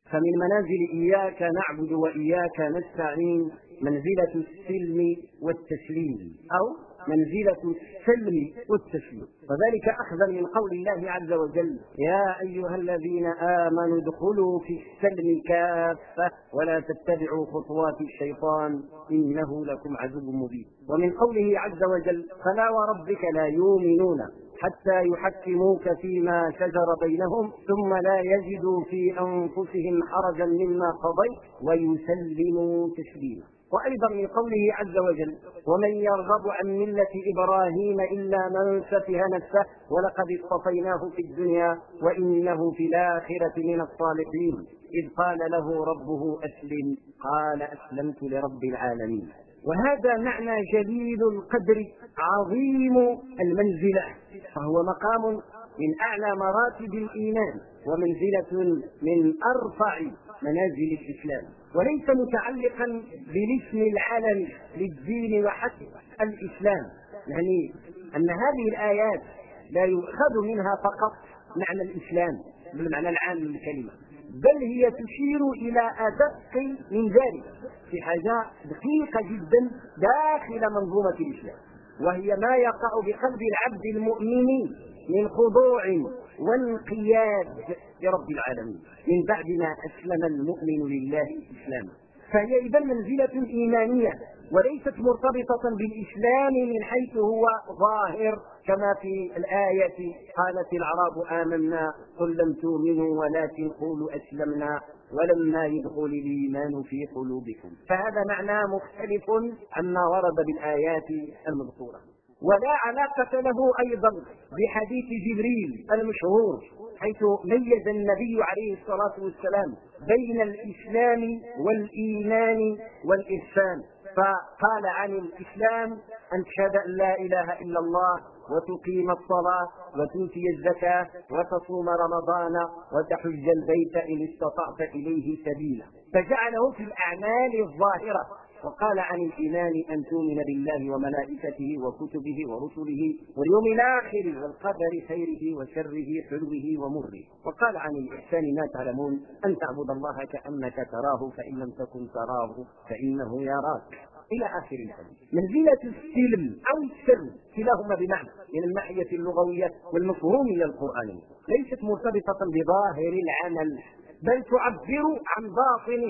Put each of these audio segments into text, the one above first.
فمن منازل إياك نعبد وإياك نستعين منزلة السلم والتسليم، أو منزلة السلم والتسليم، وذلك أخذا من قول الله عز وجل: يا أيها الذين آمنوا ادخلوا في السلم كافة ولا تتبعوا خطوات الشيطان إنه لكم عدو مبين. ومن قوله عز وجل: فلا وربك لا يؤمنون حتى يحكموك فيما شجر بينهم ثم لا يجدوا في أنفسهم حرجا مما قضيت ويسلموا تسليما. وأيضا من قوله عز وجل: ومن يرغب عن ملة إبراهيم إلا من سفه نفسه ولقد اصطفيناه في الدنيا وإنه في الآخرة من الصالحين إذ قال له ربه أسلم قال أسلمت لرب العالمين. وهذا معنى جليل القدر عظيم المنزلة، فهو مقام من أعلى مراتب الإيمان ومنزلة من أرفع منازل الإسلام، وليس متعلقا بالاسم العالمي للدين وحسب الإسلام، يعني أن هذه الآيات لا يؤخذ منها فقط معنى الإسلام بالمعنى العام للكلمة، بل هي تشير إلى أدق من ذلك في حاجة دقيقة جدا داخل منظومة الإسلام، وهي ما يقع بقلب العبد المؤمن من خضوع وانقياد لرب العالمين من بعد ما أسلم المؤمن لله إسلاما. فهي إذا منزلة إيمانية وليست مرتبطة بالإسلام من حيث هو ظاهر، كما في الآية: قالت الأعراب آمنا قل لم تؤمنوا ولكن قولوا أسلمنا ولما يدخل الإيمان في قلوبكم. فهذا معنى مختلف عما ورد بالآيات المذكورة. ولا علاقة له أيضا بحديث جبريل المشهور، حيث ميز النبي عليه الصلاة والسلام بين الإسلام والإيمان والإحسان، فقال عن الإسلام: أن تشهد أن لا إله إلا الله وتقيم الصلاة وتؤتي الزكاة وتصوم رمضان وتحج البيت إن استطعت إليه سبيلا، فجعله في الأعمال الظاهرة. وقال عن الإيمان: أن تؤمن بالله وملائكته وكتبه ورسله واليوم الآخر والقدر خيره وشره حلوه ومره. وقال عن الإحسان: ما تعلمون أن تعبد الله كأنك تراه فإن لم تكن تراه فإنه يراك، إلى آخر الحديث. منزلة السلم أو السلم كلاهما بمعنى من الناحية اللغوية والمفهومية القرآنية، ليست مرتبطة بظاهر العمل، بل تعبر عن باطنه،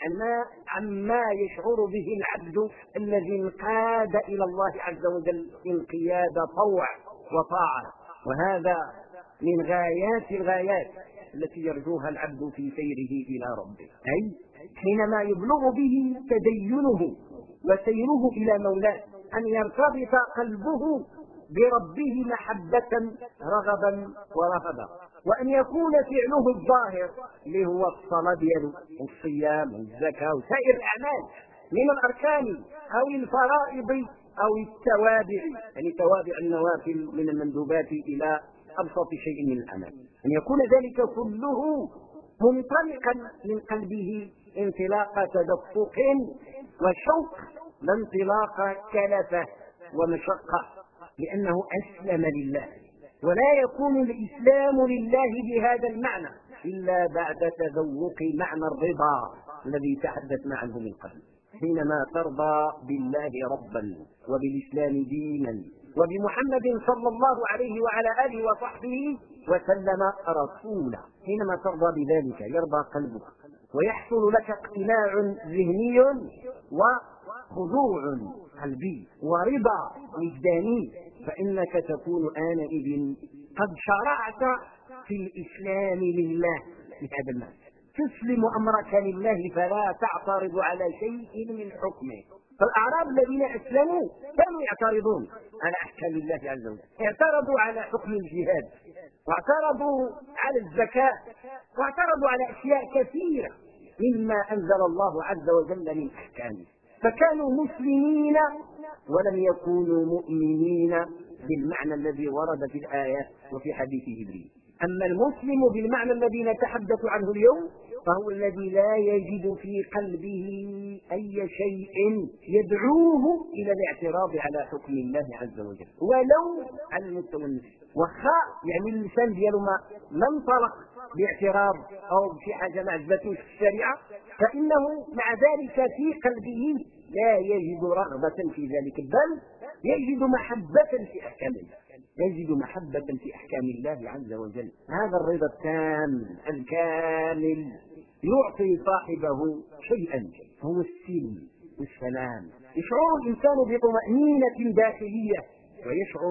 عما يشعر به العبد الذي انقاد إلى الله عز وجل انقياد طوع وطاعة. وهذا من غايات الغايات التي يرجوها العبد في سيره إلى ربه، أي حينما يبلغ به تدينه وسيره إلى مولاه أن يرتبط قلبه بربه محبة رغبا ورهبا، وأن يكون فعله الظاهر اللي هو الصلاة دياله والصيام والزكاة وسائر الأعمال من الأركان أو الفرائض أو التوابع، يعني توابع النوافل من المندوبات إلى أبسط شيء من الأعمال، أن يكون ذلك كله منطلقا من قلبه انطلاق تدفق وشوق لا انطلاق كلفة ومشقة، لأنه أسلم لله. ولا يكون الإسلام لله بهذا المعنى إلا بعد تذوق معنى الرضا الذي تحدثنا عنه من قبل، حينما ترضى بالله ربا وبالإسلام دينا وبمحمد صلى الله عليه وعلى آله وصحبه وسلم رسولا، حينما ترضى بذلك يرضى قلبك ويحصل لك اقتناع ذهني وخضوع قلبي ورضا وجداني، فإنك تكون آنئذ قد شرعت في الإسلام لله بهذا المعنى، تسلم أمرك لله فلا تعترض على شيء من حكمه. فالأعراب الذين أسلموا كانوا يعترضون على أحكام الله عز وجل، اعترضوا على حكم الجهاد، واعترضوا على الزكاة، واعترضوا على أشياء كثيرة مما أنزل الله عز وجل من أحكامه، فكانوا مسلمين ولم يكونوا مؤمنين بالمعنى الذي ورد في الآيات وفي حديث جبريل. أما المسلم بالمعنى الذي نتحدث عنه اليوم فهو الذي لا يجد في قلبه أي شيء يدعوه إلى الاعتراض على حكم الله عز وجل ولو على المستوى النفسي، وخا يعني اللسان ديالو ما انطلق باعتراض أو بشي حاجة ما عجبتوش في الشريعة، فإنه مع ذلك في قلبه لا يجد رغبة في ذلك، بل يجد محبة في أحكام الله، يجد محبة في أحكام الله عز وجل. هذا الرضا التام الكامل يعطي صاحبه شيئا، هو السلم والسلام. يشعر الإنسان بطمأنينة داخلية ويشعر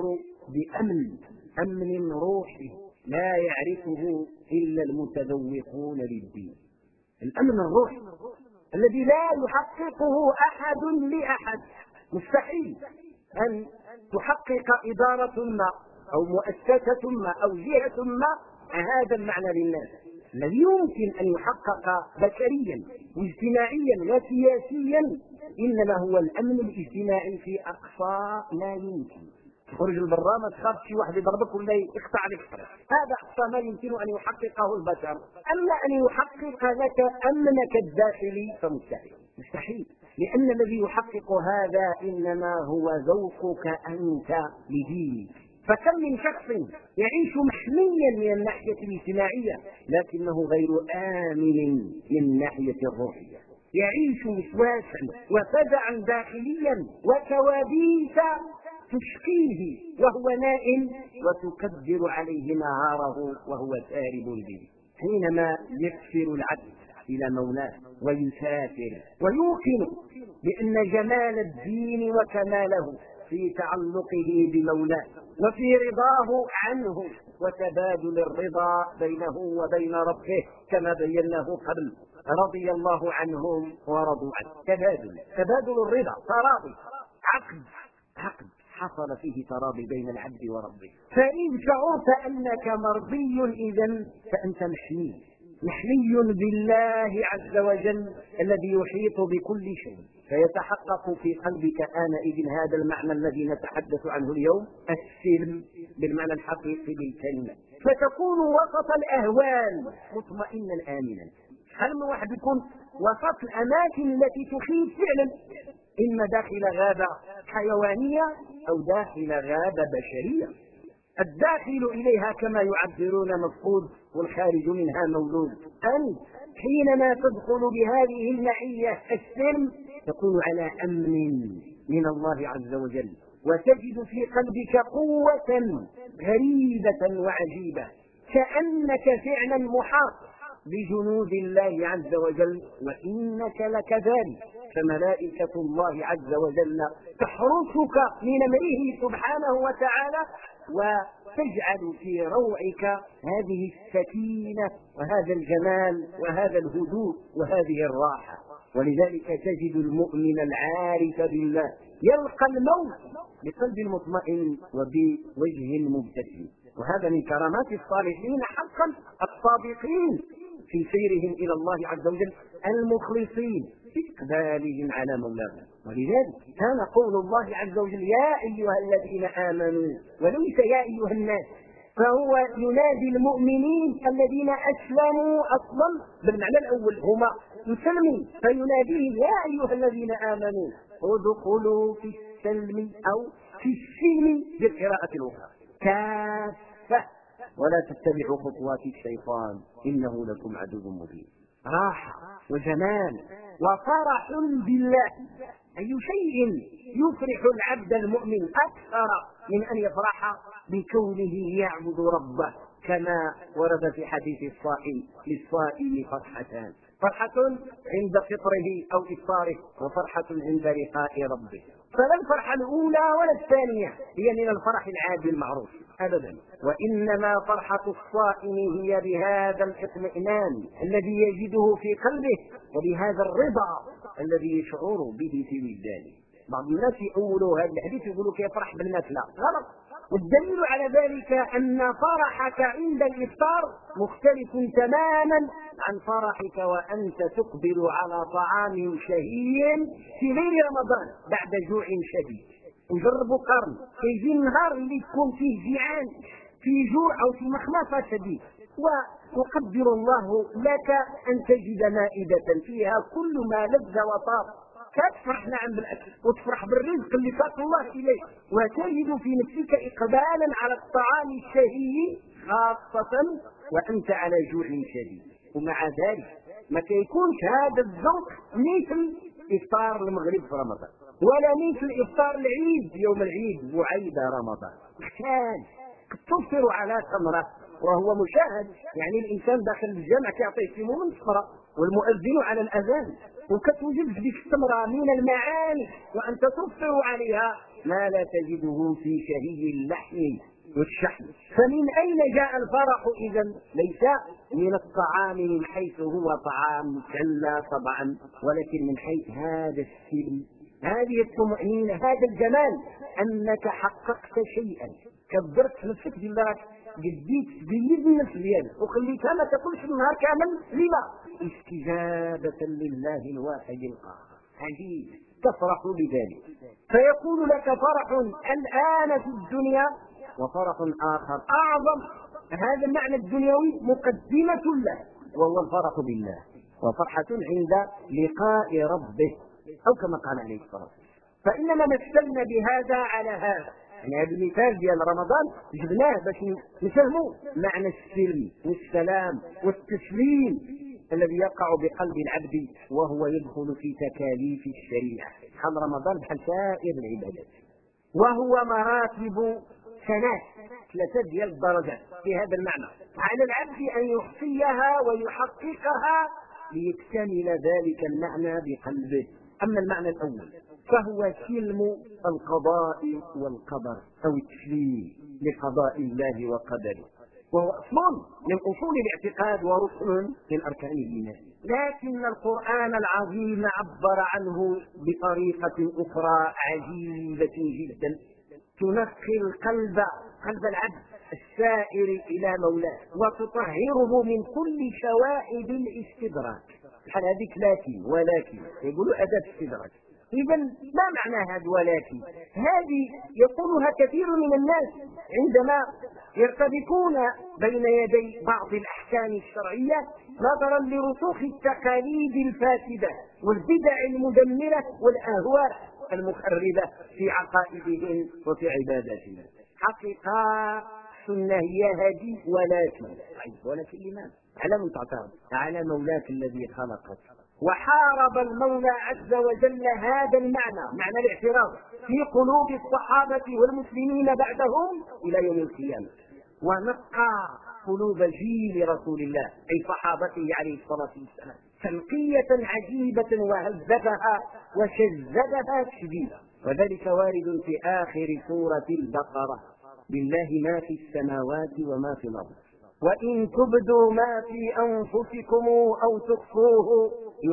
أمن روحي لا يعرفه إلا المتذوقون للدين. الأمن الروحي الذي لا يحققه أحد لأحد. مستحيل أن تحقق إدارة ما أو مؤسسة ما أو جهة ما هذا المعنى للناس. الذي يمكن أن يحقق بشريا واجتماعيا وسياسيا إنما هو الأمن الاجتماعي في أقصى ما يمكن. تخرج البرا ما تخاف شي واحد يضربك ولا يقطع لك الطريق، هذا أقصى ما يمكن أن يحققه البشر. أما أن يحقق لك أمنك الداخلي فمستحيل، لأن الذي يحقق هذا إنما هو ذوقك أنت لدينك. فكم من شخص يعيش محميا من الناحية الاجتماعية لكنه غير آمن من الناحية الروحية، يعيش وسواسا وفزعا داخليا وكوابيس تشقيه وهو نائم وتكدر عليه نهاره وهو سارب به. حينما يكسر العبد إلى مولاه ويسافر ويوقن بأن جمال الدين وكماله في تعلقه بمولاه وفي رضاه عنه وتبادل الرضا بينه وبين ربه كما بيناه قبل، رضي الله عنهم ورضوا عنه. تبادل الرضا، تراضي، عقد حصل فيه تراضي بين العبد وربه. فإن شعرت أنك مرضي إذن فأنت محمي بالله عز وجل الذي يحيط بكل شيء، فيتحقق في قلبك آنئذ هذا المعنى الذي نتحدث عنه اليوم، السلم بالمعنى الحقيقي بالكلمة. فتكون وسط الأهوال مطمئنا آمنا. هل من واحد يكون وسط الأماكن التي تخيف فعلا، إما داخل غابة حيوانية أو داخل غابة بشرية. الداخل إليها كما يعبرون مفقود والخارج منها مولود. أنت حينما تدخل بهذه المعية السلم تكون على أمن من الله عز وجل، وتجد في قلبك قوة غريبة وعجيبة كأنك فعلا محاط بجنود الله عز وجل، وإنك لكذلك. فملائكة الله عز وجل تحرسك من أمره سبحانه وتعالى وتجعل في روعك هذه السكينة وهذا الجمال وهذا الهدوء وهذه الراحة. ولذلك تجد المؤمن العارف بالله يلقى الموت بقلب مطمئن وبوجه مبتسم. وهذا من كرامات الصالحين حقا الصادقين في سيرهم إلى الله عز وجل، المخلصين في إقبالهم على مولاهم. ولذلك كان قول الله عز وجل يا أيها الذين آمنوا وليس يا أيها الناس، فهو ينادي المؤمنين الذين أسلموا أصلا بالمعنى الأول هم مسلمين، فيناديهم يا أيها الذين آمنوا ادخلوا في السلم أو في السلم بالقراءة الأخرى كافة ولا تتبعوا خطوات الشيطان إنه لكم عدو مبين. راحة وجمال وفرح بالله. أي شيء يفرح العبد المؤمن أكثر من أن يفرح بكونه يعبد ربه، كما ورد في حديث الصائم للصائم فرحتان، فرحة عند فطره أو إفطاره وفرحة عند لقاء ربه. فلا الفرحة الأولى ولا الثانية هي من الفرح العادي المعروف أبدا، وإنما فرحة الصائم هي بهذا الاطمئنان الذي يجده في قلبه وبهذا الرضا الذي يشعر به في وجدانه. بعض الناس يقولوا هذا الحديث يقولوا كيفرح بالناس، لا غلط. والدليل على ذلك أن فرحك عند الإفطار مختلف تماما عن فرحك وأنت تقبل على طعام شهي في غير رمضان بعد جوع شديد. وجربوا قرن يجي النهار اللي تكون فيه جيعان في جوع أو في مخمصة شديد، ويقدر الله لك أن تجد مائدة فيها كل ما لذ وطاب، تفرح نعم بالأكل وتفرح بالرزق اللي ساق الله إليه، وتجد في نفسك إقبالا على الطعام الشهي خاصة وأنت على جوع شديد. ومع ذلك ما كيكونش هذا الذوق مثل إفطار المغرب في رمضان، ولا مثل إفطار العيد يوم العيد بعيد رمضان. كان تفطر على تمرة وهو مشاهد، يعني الإنسان داخل الجامع كيعطيه سمو من التمرة والمؤذن على الأذان، وكتوجد ديك التمرة من المعاني وأنت تفطر عليها ما لا تجده في شهي اللحم والشحم. فمن أين جاء الفرح إذا؟ ليس من الطعام من حيث هو طعام، كلا طبعا، ولكن من حيث هذا السلم، هذه الطمأنينة، هذا الجمال، أنك حققت شيئا كبرت في نفسك بالله، جديت تبيد النفس ديالك وخليتها ما تاكلش النهار كامل. لما؟ استجابة لله الواحد القهار. عجيب، تفرح بذلك. فيكون لك فرح الآن في الدنيا وفرح آخر أعظم. هذا المعنى الدنيوي مقدمة له وهو الفرح بالله، وفرحة عند لقاء ربه، أو كما قال عليه الصلاة والسلام. فإنما مثلنا بهذا على هذا، يعني هذا المثال ديال رمضان جبناه باش نفهموا معنى السلم والسلام والتسليم الذي يقع بقلب العبد وهو يدخل في تكاليف الشريعة. بحال رمضان بحال سائر العبادات، وهو مراتب ثلاثة ديال الدرجات في هذا المعنى. على العبد أن يحصيها ويحققها ليكتمل ذلك المعنى بقلبه. أما المعنى الأول فهو سلم القضاء والقدر أو التسليم لقضاء الله وقدره، وهو أصل من أصول الاعتقاد وركن من أركان الإيمان. لكن القرآن العظيم عبر عنه بطريقة أخرى عجيبة جدا تنقي قلب العبد السائر إلى مولاه وتطهره من كل شوائب الاستدراك. بحال هذيك لكن ولكن يقولوا أداة استدراك. إذا ما معنى هذا ولكن؟ هذه يقولها كثير من الناس عندما يرتبكون بين يدي بعض الأحكام الشرعية نظرا لرسوخ التقاليد الفاسدة والبدع المدمرة والأهواء المخربة في عقائدهم وفي عباداتهم. حقيقة السنة هي هذه ولكن لماذا؟ على من تعترض؟ على مولاك الذي خلقك. وحارب المولى عز وجل هذا المعنى، معنى الاعتراض، في قلوب الصحابة والمسلمين بعدهم إلى يوم القيامة، ونقى قلوب جيل رسول الله أي صحابته عليه الصلاة والسلام تنقية عجيبة وهذبها وشذبها تشديدا. وذلك وارد في آخر سورة البقرة: لله ما في السماوات وما في الأرض وإن تبدوا ما في أنفسكم أو تخفوه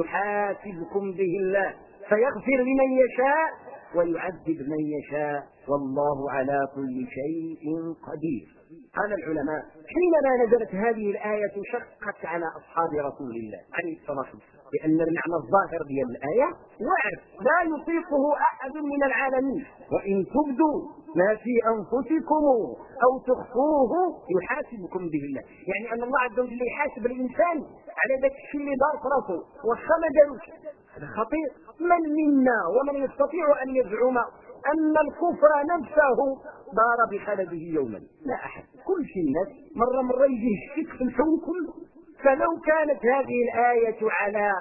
يحاسبكم به الله فيغفر لمن يشاء ويعذب من يشاء والله على كل شيء قدير. قال العلماء حينما نزلت هذه الآية شقت على أصحاب رسول الله عليه الصلاة والسلام، لأن المعنى الظاهر ديال الآية واعر لا يطيقه أحد من العالمين: وإن تبدوا ما في أنفسكم أو تخفوه يحاسبكم به الله. يعني أن الله عز وجل يحاسب الإنسان على ذاك الشيء اللي دار في راسه وخا ما داروش. هذا خطير. من منا ومن يستطيع أن يزعم أن الكفر نفسه دار بخلده يوما؟ لا أحد. كل شيء الناس مرة يجي الشك في الكون كله. فلو كانت هذه الآية على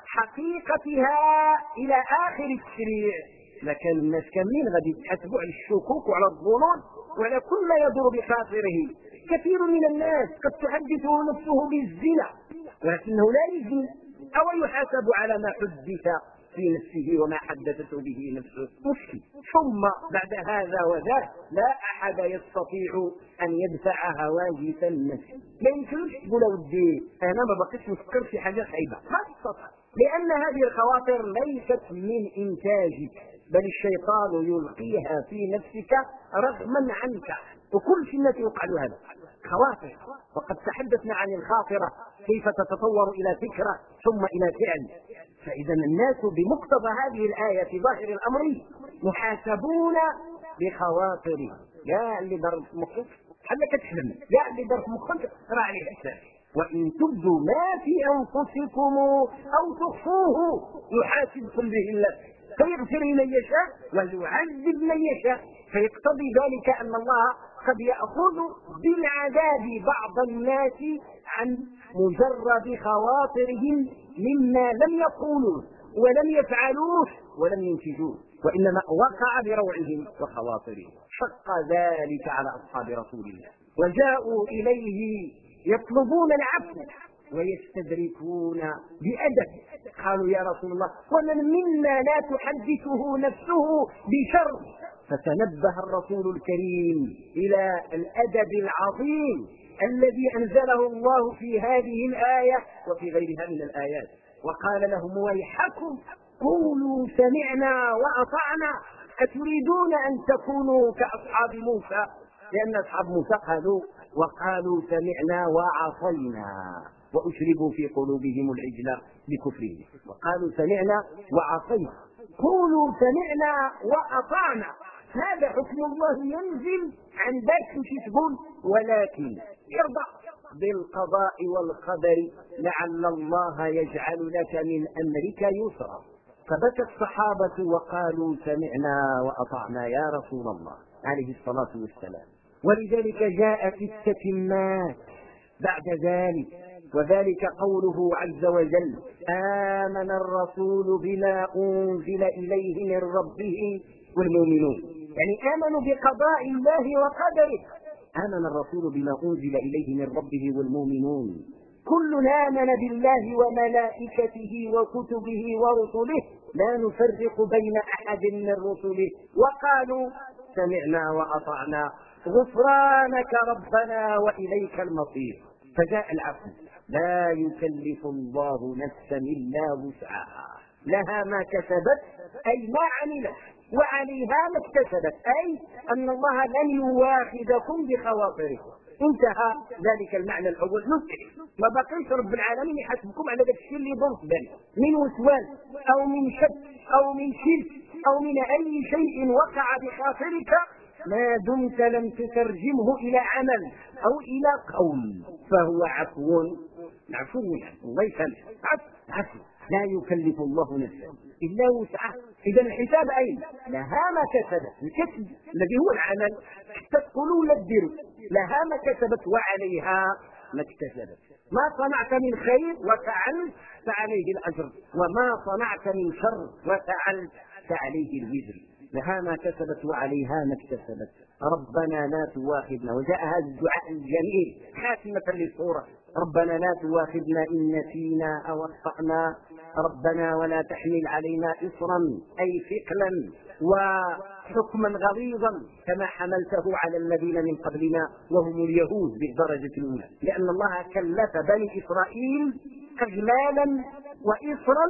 حقيقتها إلى آخر التشريع لكان الناس كاملين غادي يتحاسبوا على الشكوك وعلى الظنون وعلى كل ما يدور بخاطره. كثير من الناس قد تحدثه نفسه بالزنا ولكنه لا يزني، أو يحاسب على ما حدث في نفسه وما حدثته به نفسه. مشكل. ثم بعد هذا وذاك لا أحد يستطيع أن يدفع هواجس النفس. لا يمكنش تقول ودي أنا ما بقيتش نفكر في حاجة خايبة، ما تستطيع، لأن هذه الخواطر ليست من إنتاجك بل الشيطان يلقيها في نفسك رغما عنك. وكل شيء الناس يوقع له هذا خواطر. وقد تحدثنا عن الخاطرة كيف تتطور إلى فكرة ثم إلى فعل. فإذا الناس بمقتضى هذه الآية في ظاهر الأمر محاسبون بخواطرهم. يا اللي ضرب مخك حلك تحلم، يا اللي ضرب مخك راه عليه حساب. وإن تبدوا ما في أنفسكم أو تخفوه يحاسبكم به الله فيغفر لمن يشاء ويعذب من يشاء. فيقتضي ذلك أن الله قد يأخذ بالعذاب بعض الناس عن مجرد خواطرهم مما لم يقولوه ولم يفعلوه ولم ينتجوه، وإنما وقع بروعهم وخواطرهم. شق ذلك على أصحاب رسول الله، وجاءوا إليه يطلبون العفو ويستدركون بأدب. قالوا يا رسول الله ومن منا لا تحدثه نفسه بشر؟ فتنبه الرسول الكريم إلى الأدب العظيم الذي أنزله الله في هذه الآية وفي غيرها من الآيات، وقال لهم ويحكم قولوا سمعنا وأطعنا أتريدون أن تكونوا كأصحاب موسى؟ لأن أصحاب موسى وقالوا سمعنا وعصينا وأشربوا في قلوبهم العجل بكفرهم، وقالوا سمعنا وعصينا. قولوا سمعنا وأطعنا، هذا حكم الله ينزل عن ذاك تقول، ولكن ارضى بالقضاء والقدر لعل الله يجعل لك من أمرك يسرا. فبكى الصحابة وقالوا سمعنا وأطعنا يا رسول الله عليه الصلاة والسلام. ولذلك جاءت التتمات بعد ذلك، وذلك قوله عز وجل آمن الرسول بما أنزل إليه من ربه والمؤمنون، يعني آمنوا بقضاء الله وقدره. آمن الرسول بما أنزل إليه من ربه والمؤمنون كل آمن بالله وملائكته وكتبه ورسله لا نفرق بين أحد من رسله وقالوا سمعنا وأطعنا غفرانك ربنا وإليك المصير. فجاء العفو، لا يكلف الله نفسا إلا وسعها، لها ما كسبت أي ما عملت وعليها ما اكتسبت، أي أن الله لن يواخذكم بخواطركم. انتهى ذلك المعنى الأول نسخ، ما بقيش رب العالمين يحاسبكم على ذلك الشيء اللي يضر في بالك من وسواس أو من شك أو من شرك أو من أي شيء وقع بخاطرك ما دمت لم تترجمه إلى عمل أو إلى قول، فهو عفو يعني الله يسلم عفو. لا يكلف الله نفسا إلا وسعها. إذا الحساب أين؟ لها ما كسبت، الكسب الذي هو العمل حتى تقولوا ولا تديروا، لها ما كسبت وعليها ما اكتسبت. ما صنعت من خير وفعلت فعليه الأجر، وما صنعت من شر وفعلت فعليه الوزر. لها ما كسبت وعليها ما اكتسبت. ربنا لا تواخذنا، وجاء هذا الدعاء الجميل خاتمة للسورة، ربنا لا تواخذنا إن نسينا أو أخطأنا، ربنا ولا تحمل علينا إصرا أي ثقلا وحكما غليظا كما حملته على الذين من قبلنا وهم اليهود بالدرجة الأولى، لأن الله كلف بني إسرائيل أغلالا وإصرا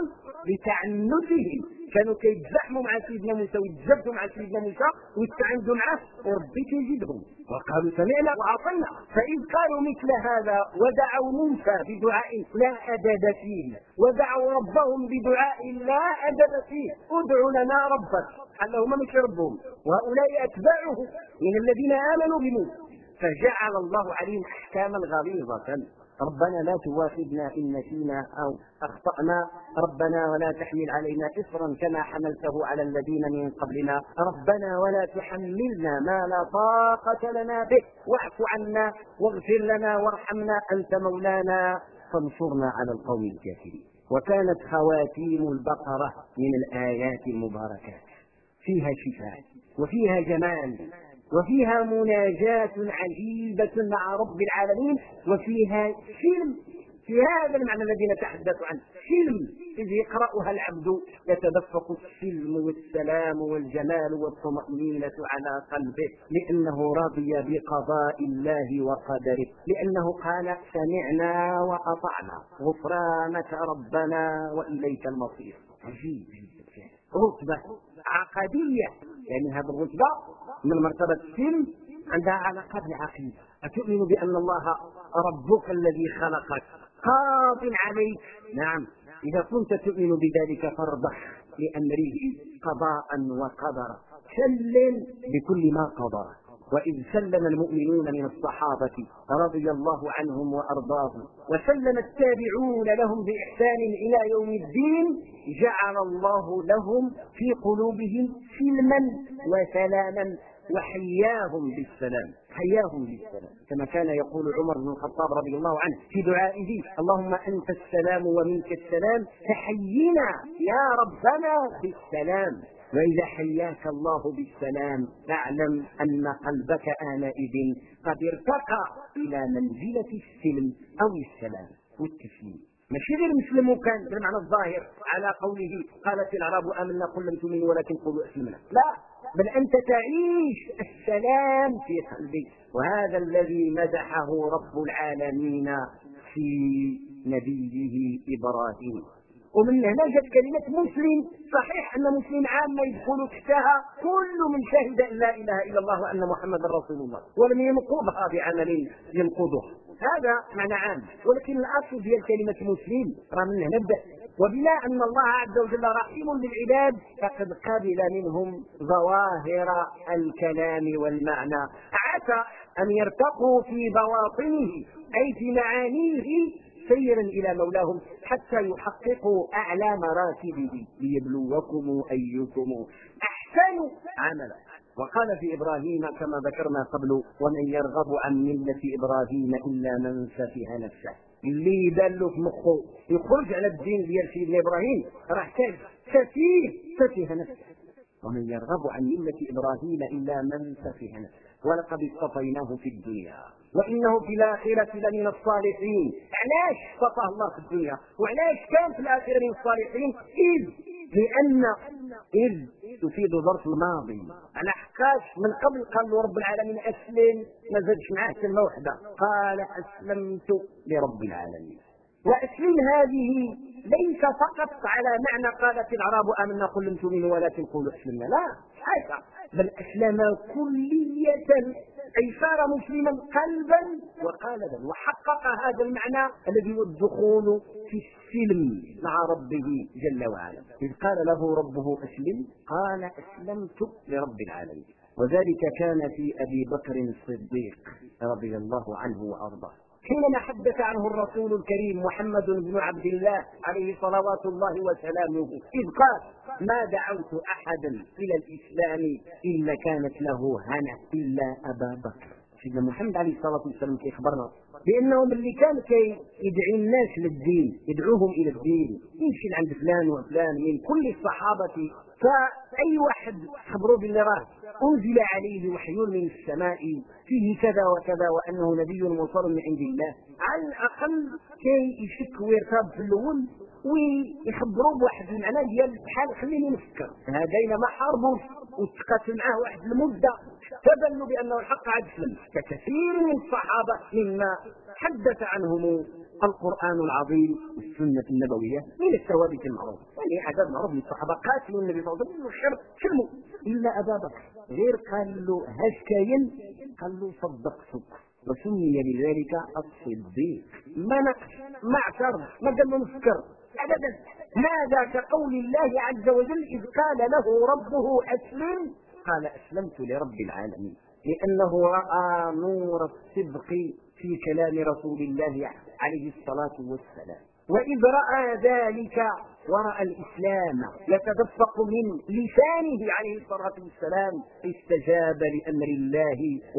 بتعنتهم، كانوا كيتزاحموا مع سيدنا موسى ويتجبدوا مع سيدنا موسى ويستعندوا معه، وربي كيجيبهم. وقالوا سمعنا وعصينا. فإذ قالوا مثل هذا ودعوا موسى بدعاء لا أدب فيه، ودعوا ربهم بدعاء لا أدب فيه، ادع لنا ربك، اللهم مش ربهم، وهؤلاء أتباعه من الذين آمنوا بموسى، فجعل الله عليهم أحكاما غليظة. ربنا لا تواخذنا إن نسينا أو أخطأنا، ربنا ولا تحمل علينا إصرا كما حملته على الذين من قبلنا، ربنا ولا تحملنا ما لا طاقة لنا به، واعف عنا واغفر لنا وارحمنا أنت مولانا فانصرنا على القوم الكافرين. وكانت خواتيم البقرة من الآيات المباركات، فيها شفاء وفيها جمال وفيها مناجاة عجيبة مع رب العالمين، وفيها سلم في هذا المعنى الذي نتحدث عنه، سلم إذ يقرأها العبد يتدفق السلم والسلام والجمال والطمأنينة على قلبه، لأنه رضي بقضاء الله وقدره، لأنه قال سمعنا وأطعنا غفرانك ربنا وإليك المصير. عجيب رتبة عقدية، يعني هذه الرتبة من مرتبة السلم عندها علاقة بالعقيدة. أتؤمن بأن الله ربك الذي خلقك قاض عليك؟ نعم، إذا كنت تؤمن بذلك فارضح لأمره قضاء وقدرا، سلم بكل ما قضى. وإذ سلم المؤمنون من الصحابة رضي الله عنهم وأرضاهم وسلم التابعون لهم بإحسان إلى يوم الدين، جعل الله لهم في قلوبهم سلما وسلاما وحياهم بالسلام. حياهم بالسلام، كما كان يقول عمر بن الخطاب رضي الله عنه في دعائه: اللهم أنت السلام ومنك السلام فحينا يا ربنا بالسلام. وإذا حياك الله بالسلام فاعلم أن قلبك آنئذ قد ارتقى إلى منزلة السلم أو السلام والتسليم. ماشي غير مسلم كان بالمعنى الظاهر على قوله قالت الأعراب آمنا قل لم تؤمنوا ولكن قولوا أسلمنا، لا، بل أنت تعيش السلام في قلبك. وهذا الذي مدحه رب العالمين في نبيه إبراهيم. ومن هنا جت كلمة مسلم. صحيح أن مسلم عامة يدخل تحتها كل من شهد أن لا إله إلا الله وأن محمدا رسول الله ولم ينقضها بعمل ينقضها، هذا معنى عام. ولكن الأصل ديال كلمة مسلم راه من هنا بدأ. وبما أن الله عز وجل رحيم بالعباد فقد قبل منهم ظواهر الكلام والمعنى، عسى أن يرتقوا في بواطنه أي في معانيه سيرا إلى مولاهم حتى يحققوا أعلى مراتبه ليبلوكم أيكم أحسن عملا. وقال في إبراهيم كما ذكرنا قبل: ومن يرغب عن ملة إبراهيم إلا من سفه نفسه. اللي يبان له في مخه يخرج على الدين ديال سيدنا إبراهيم راه سفيه نفسه. ومن يرغب عن ملة إبراهيم إلا من سفه نفسه ولقد اصطفيناه في الدنيا وإنه في الآخرة لمن الصالحين. علاش اصطفاه الله في الدنيا وعلاش كان في الآخرة من الصالحين؟ لأن تفيد ظرف الماضي، على حقاش من قبل قال له رب العالمين أسلم، ما زادش معاه كلمة واحدة، قال أسلمت لرب العالمين. وأسلم هذه ليس فقط على معنى قالت الأعراب آمنا قل لم تؤمنوا ولكن قولوا أسلمنا، لا حاشا، بل أسلم كلية، أي صار مسلما قلبا وقالبا، وحقق هذا المعنى الذي هو الدخول في السلم مع ربه جل وعلا. إذ قال له ربه أسلم قال أسلمت لرب العالمين. وذلك كان في أبي بكر الصديق رضي الله عنه وأرضاه حينما حدث عنه الرسول الكريم محمد بن عبد الله عليه صلوات الله وسلامه، إذ قال: ما دعوت أحدا إلى الإسلام إلا كانت له هنا إلا أبا بكر. سيدنا محمد عليه الصلاة والسلام كيخبرنا بأنهم اللي كان يدعي الناس للدين، يدعوهم إلى الدين، يمشي عند فلان وفلان من كل الصحابة، فأي واحد خبروا باللي راه أنزل عليه وحي من السماء فيه كذا وكذا وأنه نبي مرسل من عند الله، على الأقل كي يشك ويرتاب في الأول ويخبروا بواحد المعنى ديال بحال خليني نفكر. هذين ما حاربوش وتقاتل معاه واحد المدة، تبنوا بأنه الحق عاد سلم، ككثير من الصحابة مما حدث عنهم القرآن العظيم والسنة النبوية من الثوابت المعروفة. يعني عدد معروف من الصحابة قاتلوا النبي صلى الله عليه وسلم سلموا إلا أبا بكر، غير قال له هاش كاين، قال له صدقتك، وسمي بذلك الصديق. ما نقش ما اعترض ما قال له نفكر أبدا. هذا كقول الله عز وجل: إذ قال له ربه أسلم قال أسلمت لرب العالمين، لأنه رأى نور الصدق في كلام رسول الله عليه الصلاة والسلام. وإذ رأى ذلك ورأى الإسلام يتدفق من لسانه عليه الصلاة والسلام استجاب لأمر الله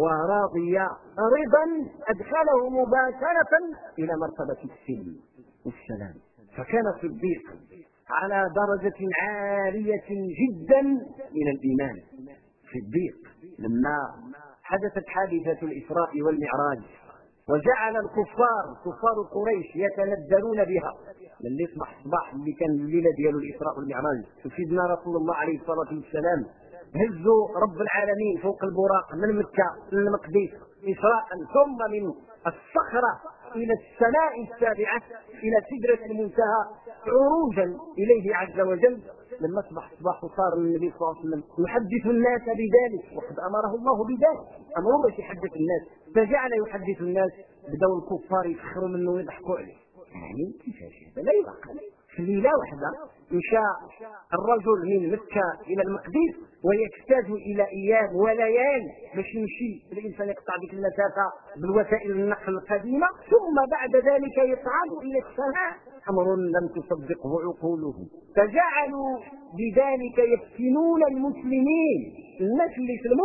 ورضي رضا أدخله مباشرة إلى مرتبة السلم والسلام. فكان صديق على درجة عالية جدا من الإيمان. صديق لما حدثت حادثة الإسراء والمعراج وجعل الكفار كفار قريش يتندرون بها، اللي صباح اللي كان الليله ديال الإسراء والمعراج، سيدنا رسول الله عليه الصلاة والسلام هزوا رب العالمين فوق البراق من مكة إلى المقدس إسراء، ثم من الصخرة إلى السماء السابعة إلى سدرة المنتهى عروجا إليه عز وجل. لما أصبح صار النبي صلى الله عليه وسلم يحدث الناس بذلك، وقد أمره الله بذلك، أمره باش يحدث الناس، فجعل يحدث الناس. بدأوا الكفار يسخروا منه ويضحكوا عليه، يعني كيفاش هذا لا يعقل. في ليلة واحدة مشى الرجل من مكة إلى المقدس ويحتاج إلى أيام وليال باش يمشي الإنسان يقطع ذيك المسافة بالوسائل النقل القديمة، ثم بعد ذلك يصعد إلى السماء، أمر لم تصدقه عقولهم. فجعلوا بذلك يفتنون المسلمين، الناس اللي سلموا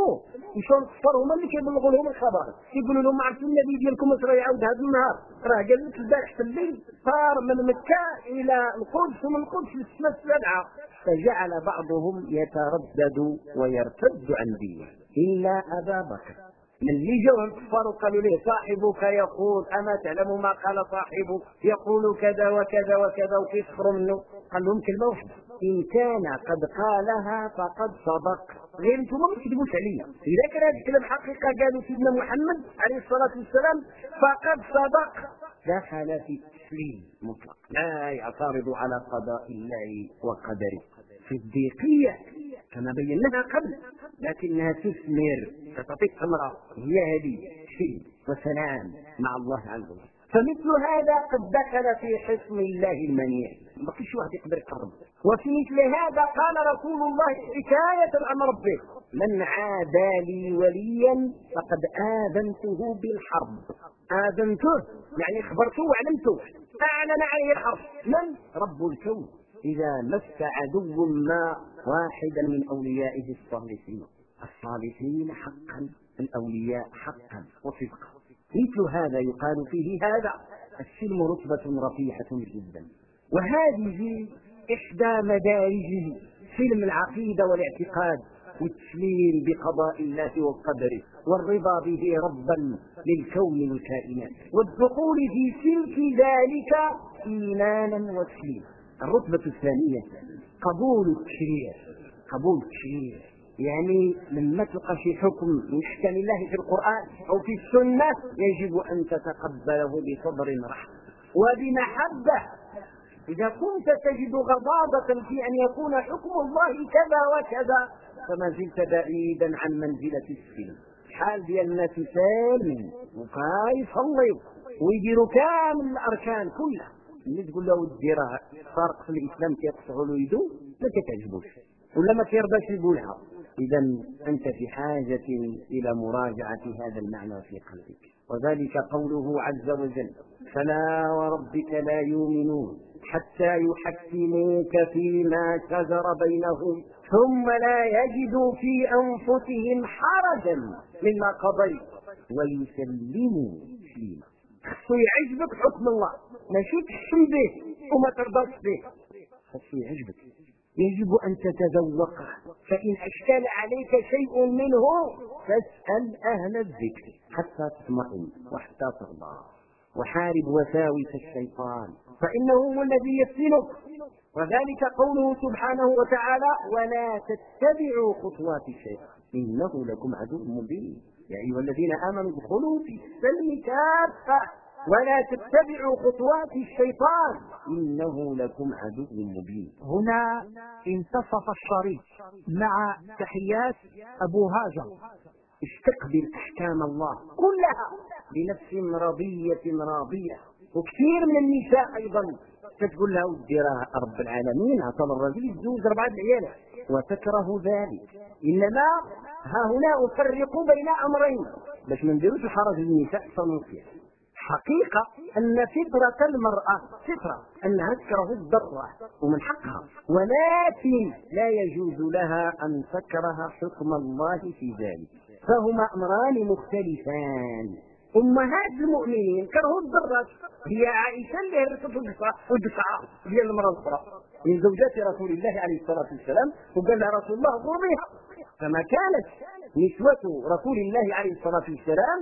مشاو الكفار هما اللي كيبلغوا لهم الخبر، كيقولوا لهم عرفتوا النبي ديالكم راه يعاود هذا النهار، راه قال لك البارح في الليل صار من مكه الى القدس ومن القدس للسماء السابعه. فجعل بعضهم يتردد ويرتد عن دينه الا ابا بكر. من اللي جاوا الكفار وقالوا له صاحبك يقول اما تعلم ما قال صاحبك يقول كذا وكذا وكذا وكيسخروا منه، قال لهم كلمه واحده ان كان قد قالها فقد صدق، غير انتم ما تكذبوش عليا، اذا كان هذا الكلام حقيقه قالوا سيدنا محمد عليه الصلاه والسلام فقد صدق. دخل في التسليم مطلق، لا يعترض على قضاء الله وقدره. في الضيقيه كما بيناها قبل لكنها تثمر، تعطيك ثمره هي هذه شيء وسلام مع الله عز وجل. فمثل هذا قد دخل في حصن الله المنيع، ما فيش واحد يقدر يقرب. وفي مثل هذا قال رسول الله حكايه عن ربه من عادى لي وليا فقد آذنته بالحرب. آذنته يعني خبرته وعلمته، أعلن عليه الحرب. من؟ رب الكون. إذا مس عدو ما واحدا من أوليائه الصالحين، الصالحين حقا الأولياء حقا وصدقا، مثل هذا يقال فيه هذا السلم رتبة رفيعة جدا. وهذه إحدى مدارجه سلم العقيدة والاعتقاد والتسليم بقضاء الله وقدره والرضا به ربا للكون والكائنات والدخول في سلك ذلك إيمانا وتسليما. الرتبة الثانية قبول التشريع. قبول التشريع يعني لما تلقى شي حكم من احكام الله في القرآن او في السنة يجب ان تتقبله بصبر رحب وبمحبة. اذا كنت تجد غضاضة في ان يكون حكم الله كذا وكذا فما زلت بعيدا عن منزلة السلم. حال ديال الناس سالمين وكيصليوا ويديروا كامل الاركان كلها، اللي تقول له دير فرق في الاسلام كيقطعوا له يدو ما كتعجبوش ولا ما كيرضاش يقولها. اذا انت في حاجه الى مراجعه هذا المعنى في قلبك. وذلك قوله عز وجل فلا وربك لا يؤمنون حتى يحكموك فيما شجر بينهم ثم لا يجدوا في انفسهم حرجا مما قضيت ويسلموا تسليما. خصو يعجبك حكم الله، ماشي تحكم به وما ترضاش به، خصو يعجبك، يجب أن تتذوقه. فإن أشكل عليك شيء منه فاسأل أهل الذكر حتى تطمئن وحتى ترضى. وحارب وساوس الشيطان فإنه هو الذي يفتنك. وذلك قوله سبحانه وتعالى ولا تتبعوا خطوات الشيطان إنه لكم عدو مبين يا أيها الذين آمنوا ادخلوا في السلم كافة ولا تتبعوا خطوات الشيطان إنه لكم عدو مبين. هنا انتصف الشريط مع تحيات أبو هاجر. استقبل أحكام الله كلها بنفس راضية. وكثير من النساء أيضا تقول له وديرها رب العالمين عطل الرجل يتزوج 4 عيال وتكره ذلك. إنما ها هنا أفرق بين أمرين باش ما نديروش الحرج للنساء صنوفيا. حقيقة أن فطرة المرأة فطرة أنها تكره الضرة ومن حقها، ولكن لا يجوز لها أن تكره حكم الله في ذلك، فهما أمران مختلفان. أمهات المؤمنين كرهوا الضرات، هي عائشة اللي هرست الدفعة ديال المرأة الأخرى من زوجات رسول الله عليه الصلاة والسلام وقال لها رسول الله ضربيها، فما كانت نسوة رسول الله عليه الصلاة والسلام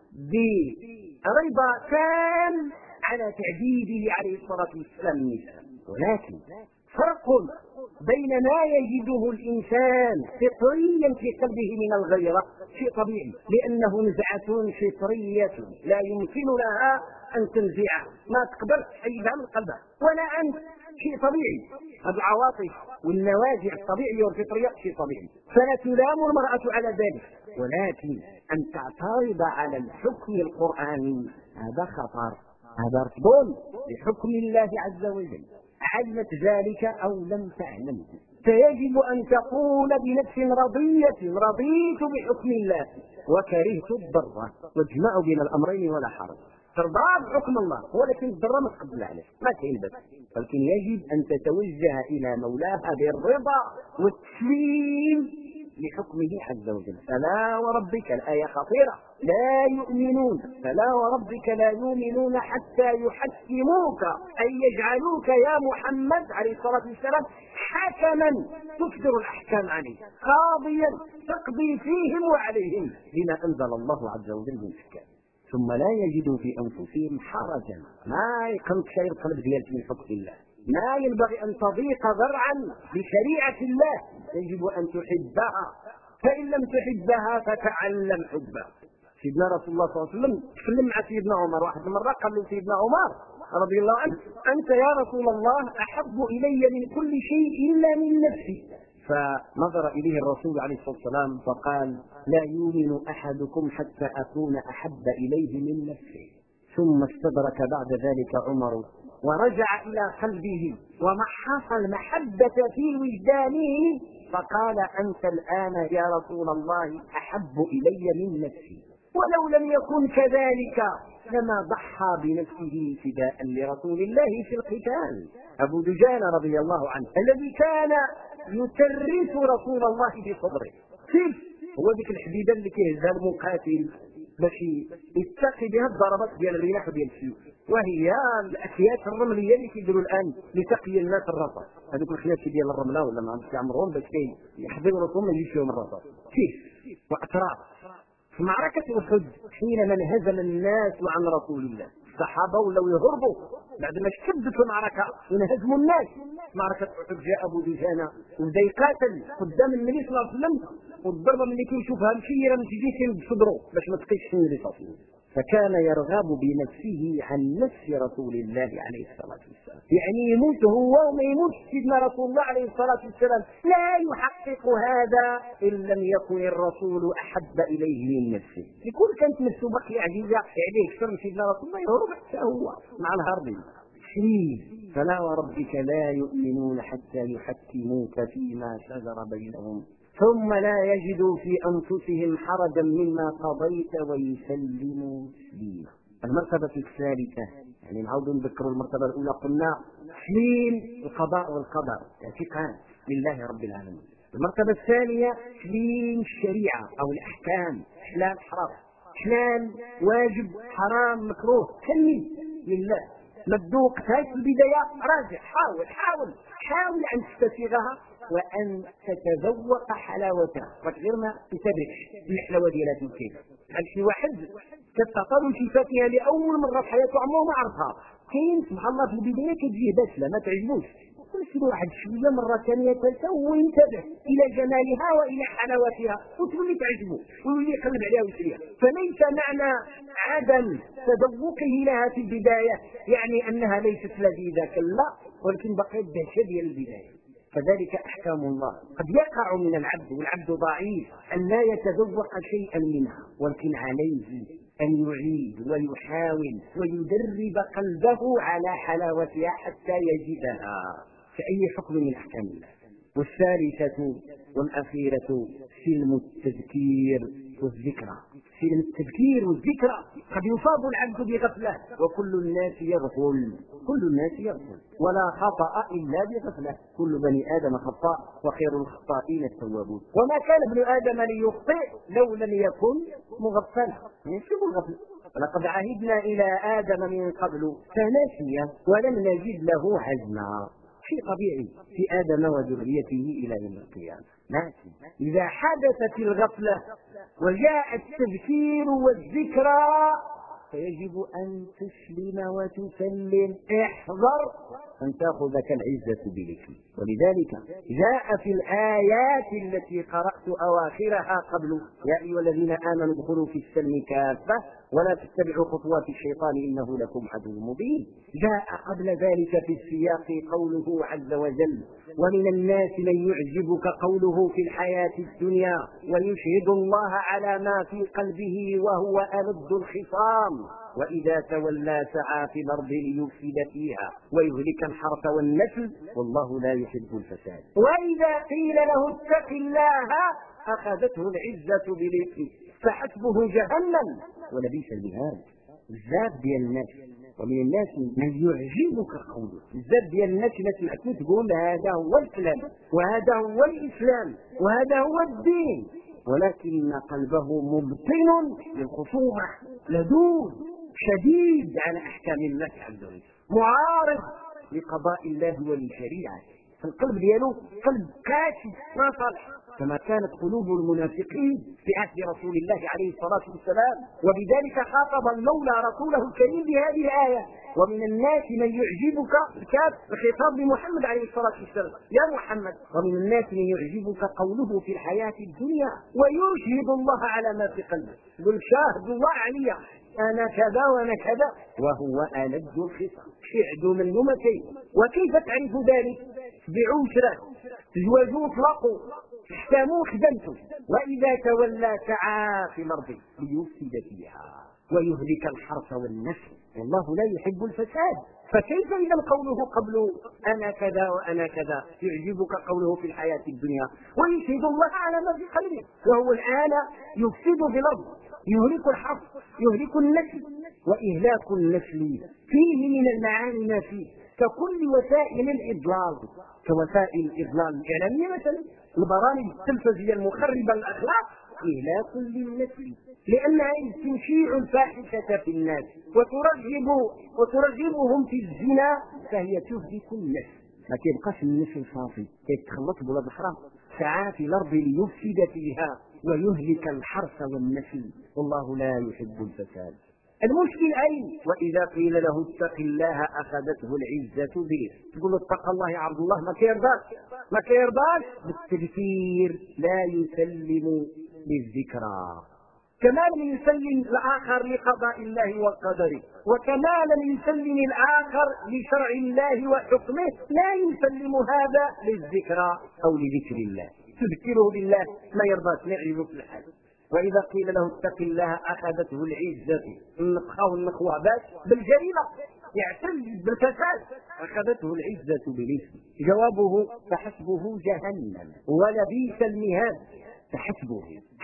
برضا تام على تعذيبه عليه الصلاة والسلام النساء. ولكن فرق بين ما يجده الإنسان فطريا في قلبه من الغيرة شيء طبيعي لأنه نزعة فطرية لا يمكن لها أن تنزعه، ما تقدر تحيدها من قلبها ولا أنت، شيء طبيعي. هذه العواطف والنوازع الطبيعية والفطرية شيء طبيعي، فلا تلام المرأة على ذلك. ولكن أن تعترض على الحكم القرآني هذا خطر، هذا رفض لحكم الله عز وجل، علمت ذلك أو لم تعلم. فيجب أن تقول بنفس رضية رضيت بحكم الله وكرهت الضرة، واجمع بين الأمرين ولا حرج. ترضى بحكم الله ولكن الضرة ما تقبل عليه، ما كاين بس، ولكن يجب أن تتوجه إلى مولاها بالرضا والتسليم لحكمه عز وجل. فلا وربك، الآية خطيرة، لا يؤمنون، فلا وربك لا يؤمنون حتى يحكموك، أي يجعلوك يا محمد عليه الصلاة والسلام حكما تصدر الأحكام عليه، قاضيا تقضي فيهم وعليهم بما أنزل الله عز وجل من أحكام، ثم لا يجدوا في أنفسهم حرجا، ما يقنط شيء القلب ديالك من حكم الله، ما ينبغي أن تضيق ذرعا بشريعة الله، يجب أن تحبها، فإن لم تحبها فتعلم حبها. سيدنا رسول الله صلى الله عليه وسلم تكلم مع سيدنا عمر واحد المرة، قال له سيدنا عمر رضي الله عنه: أنت يا رسول الله أحب إلي من كل شيء إلا من نفسي. فنظر إليه الرسول عليه الصلاة والسلام فقال: لا يؤمن أحدكم حتى أكون أحب إليه من نفسه. ثم استدرك بعد ذلك عمر ورجع إلى قلبه ومحص المحبة في وجدانه فقال: أنت الآن يا رسول الله أحب إلي من نفسي. ولو لم يكن كذلك لما ضحى بنفسه فداء لرسول الله في القتال. أبو دجانة رضي الله عنه الذي كان يترس رسول الله بصدره، كيف هو ذيك الحديدة اللي كيهزها المقاتل باش يتقي بها الضربات ديال الرماح وديال السيوف، وهي الاكياس الرمليه اللي كيديروا الان لتقي الناس الرصاص، هذوك الخياس ديال الرمله ولا ما عرفتش يعمرهم باش يحضروا راسهم ما يجيش فيهم الرصاص. كيف واطراف في معركه احد حينما انهزم الناس عن رسول الله، الصحابه ولاو يهربوا بعد ما اشتدت المعركه وانهزموا الناس. معركه احد جاء ابو دجانه وبدا يقاتل قدام النبي صلى الله عليه وسلم، والضربه ملي كيشوفها مشيره من تجي بصدره باش ما تقيش في النبي صلى الله عليه وسلم. فكان يرغب بنفسه عن نفس رسول الله عليه الصلاه والسلام، يعني يموت هو وما يموت سيدنا رسول الله عليه الصلاه والسلام، لا يحقق هذا ان لم يكن الرسول احب اليه من نفسه. يكون كانت نفسه بقيه عزيزه عليه اكثر من سيدنا رسول الله يهرب حتى هو مع الهربين. فلا وربك لا يؤمنون حتى يحكموك فيما شجر بينهم ثم لا يجدوا في أنفسهم حرجا مما قضيت ويسلموا تسليما. المرتبة الثالثة، يعني نعود نذكروا المرتبة الأولى قلنا تسليم القضاء والقدر، اعتقاد لله رب العالمين. المرتبة الثانية تسليم الشريعة أو الأحكام، حلال حرام، حلال واجب حرام مكروه، سلم لله. ما تذوقتهاش في البداية راجع، حاول أن تستسيغها وأن تتذوق حلاوتها، غير ما تتبعش الحلاوة ديالها كيف. هل شي واحد كتعطى شي فاكهة لأول مرة في حياته عمره ما عرفها، كاين سبحان الله في البداية كتجيه باسلة ما تعجبوش، كل واحد شوية مرة ثانية ثالثة وينتبه إلى جمالها وإلى حلاوتها وتولي تعجبه ويولي يقلب عليها ويشريها. فليس معنى عدم تذوقه لها في البداية يعني أنها ليست لذيذة، كلا، ولكن بقيت دهشة ديال البداية. كذلك أحكام الله قد يقع من العبد والعبد ضعيف أن لا يتذوق شيئا منها، ولكن عليه أن يعيد ويحاول ويدرب قلبه على حلاوتها حتى يجدها في أي حكم من أحكام الله. والثالثة والأخيرة سلم التذكير والذكرى. سلم التذكير والذكرى، قد يصاب العبد بغفلة وكل الناس يغفل، ولا خطأ إلا بغفلة، كل بني آدم خطاء وخير الخطائين التوابون. وما كان ابن آدم ليخطئ لو لم يكن مغفلا، يشبه الغفل. ولقد عهدنا إلى آدم من قبل فنسي ولم نجد له عزما. شيء طبيعي في آدم وذريته إلى يوم القيامة، لكن إذا حدثت الغفلة وجاء التذكير والذكرى فيجب أن تسلم وتسلم، احذر أن تأخذك العزة بالإثم. ولذلك جاء في الآيات التي قرأت أواخرها قبل: يا أيها الذين آمنوا ادخلوا في السلم كافة ولا تتبعوا خطوات الشيطان إنه لكم عدو مبين. جاء قبل ذلك في السياق قوله عز وجل: ومن الناس من يعجبك قوله في الحياة الدنيا ويشهد الله على ما في قلبه وهو ألد الخصام وإذا تولى سعى في الأرض ليفسد فيها ويهلك الحرث والنسل والله لا يحب الفساد. وإذا قيل له اتق الله أخذته العزة بالإثم فحسبه جهنم ولبئس المهاد. الزاد ديال الناس ومن الناس من يعجبك قوله. بزاف ديال الناس ما سمعتو تقول هذا هو الكلام وهذا هو الإسلام وهذا هو الدين، ولكن قلبه مبطن للخصومة، لدود شديد على أحكام الله عز وجل، معارض لقضاء الله وللشريعة. القلب ديالو قلب قاسي ما صالح، كما كانت قلوب المنافقين في عهد رسول الله عليه الصلاة والسلام. وبذلك خاطب المولى رسوله الكريم بهذه الآية: ومن الناس من يعجبك، كان الخطاب لمحمد عليه الصلاة والسلام: يا محمد، ومن الناس من يعجبك قوله في الحياة الدنيا ويشهد الله على ما في قلبه. قل شاهد الله عليا أنا كذا وأنا كذا، وهو ألد الخصام، شعد من يومتين. وكيف تعرف ذلك؟ بعشرة تزوجوا اطلقوا احتموا خدمتوا، وإذا تولى سعى في الأرض ليفسد فيها ويهلك الحرث والنسل، والله لا يحب الفساد. فكيف إذا قوله قبل أنا كذا وأنا كذا يعجبك قوله في الحياة الدنيا ويشهد الله على ما في قلبه، وهو الآن يفسد في الأرض، يهلك الحرث يهلك النسل. وإهلاك النسل فيه من المعاني ما فيه، ككل وسائل الإضلال، كوسائل الإضلال الإعلامية مثلا، البرامج التلفزيونية المخربة للأخلاق إهلاك للنسل، لأنها تشيع الفاحشة في الناس وترغبهم في الزنا، فهي تهلك النسل. ما كيبقاش النسل صافي، كيتخلط بلاد أخرى. سعى في الأرض ليفسد فيها ويهلك الحرث والنسل، والله لا يحب الفساد. المشكل أين؟ وإذا قيل له اتق الله أخذته العزة به. تقول له اتق الله يا عبد الله، ما كيرضاش بالتذكير، لا يسلم للذكرى، كما لم يسلم الآخر لقضاء الله وقدره، وكما لم يسلم الآخر لشرع الله وحكمه، لا يسلم هذا للذكرى أو لذكر الله. تذكره بالله ما يرضاش، لا يعجبه في الحال. وإذا قيل له اتق الله أخذته العزة، النقخة والنقوة باش بالجريمة، يعتز بالفساد، أخذته العزة بالإثم. جوابه: فحسبه جهنم ولبئس المهاد. فحسبه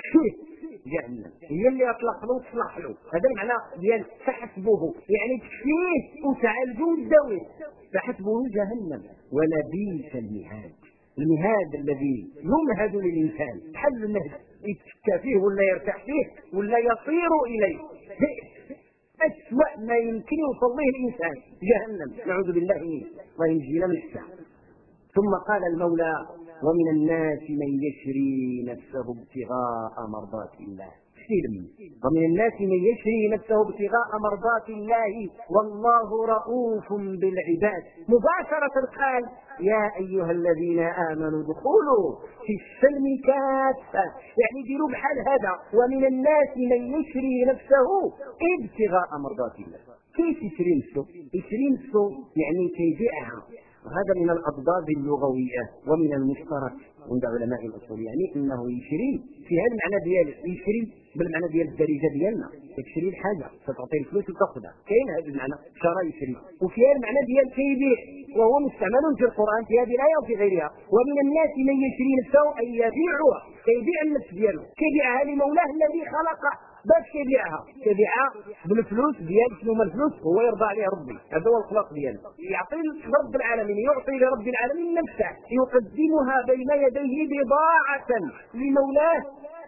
جهنم هي اللي أطلق له وتصلح له، هذا المعنى ديال فحسبه، يعني تكفيه وتعالجه وتداويه. فحسبه جهنم ولبئس المهاد، المهاد الذي يمهد للإنسان، حل النهد، يتكى فيه ولا يرتاح فيه ولا يصير إليه، أسوأ ما يمكن يوصل له الإنسان جهنم، نعوذ بالله منه وينجينا من الشر. ثم قال المولى: ومن الناس من يشري نفسه ابتغاء مرضات الله. ومن الناس من يشري نفسه ابتغاء مرضات الله والله رؤوف بالعباد. مباشرة قال: يا أيها الذين آمنوا ادخلوا في السلم كافة، يعني ديروا بحال هذا. ومن الناس من يشري نفسه ابتغاء مرضات الله. كيف يشري نفسه؟ يشري نفسه يعني كيبيعها، وهذا من الأضداد اللغوية ومن المشترك عند علماء الأصول، يعني أنه يشري في هذا المعنى ديال يشري بالمعنى ديال الدارجة ديالنا، تشري الحاجة فتعطي الفلوس وتاخذها، كاين هذا المعنى شرى يشري. وفي هذا المعنى ديال كيبيع، وهو مستعمل في القرآن في هذه الآية وفي غيرها. ومن الناس من يشري نفسه أي يبيعها، كيبيع النفس دياله، كيبيعها لمولاه الذي خلقه. باش كيبيعها بالفلوس ديال شنو هما الفلوس؟ هو يرضى عليه ربي، هذا هو الخلاق ديالو. يعطي لرب العالمين، يعطي لرب العالمين نفسه، يقدمها بين يديه بضاعة لمولاه،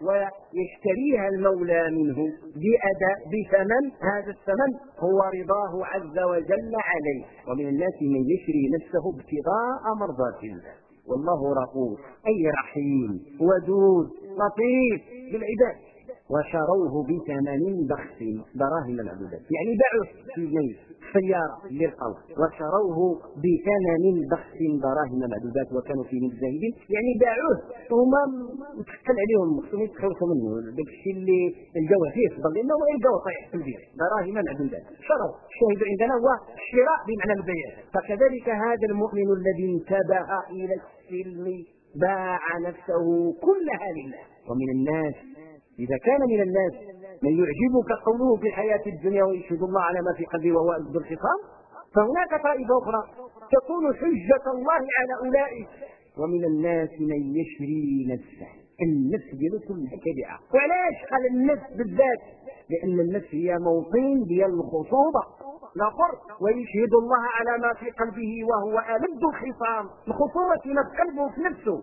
ويشتريها المولى منه بأداء بثمن، هذا الثمن هو رضاه عز وجل عليه. ومن الناس من يشري نفسه ابتغاء مرضات الله والله رؤوف أي رحيم ودود لطيف بالعباد. وشروه بثمن بخس، دراهم معدودة، يعني باعوه في جنيه سيارة للقوم، وشروه بثمن بخس دراهم معدودات وكانوا فيه متزاهدين، يعني باعوه هما متحكم عليهم، خصهم يتخلصوا منه داك الشيء اللي لقاوه فيه فضل لنا ويلقاوه طايح في البيع، دراهم معدودات. شروا، الشاهد عندنا هو الشراء بمعنى البيع. فكذلك هذا المؤمن الذي انتبه إلى السلم باع نفسه كلها لله. ومن الناس، إذا كان من الناس من يعجبك قوله في الحياة الدنيا ويشهد الله على ما في قلبه وهو ألد الخصام، فهناك طائفة أخرى تكون حجة الله على أولئك. ومن الناس من يشري نفسه، النفس ديالو كلها كبيعة. وعلاش قال النفس بالذات؟ لأن النفس هي موطن ديال الخصوبة، الآخر ويشهد الله على ما في قلبه وهو ألد الخصام، الخصومة ما في قلبه في نفسه.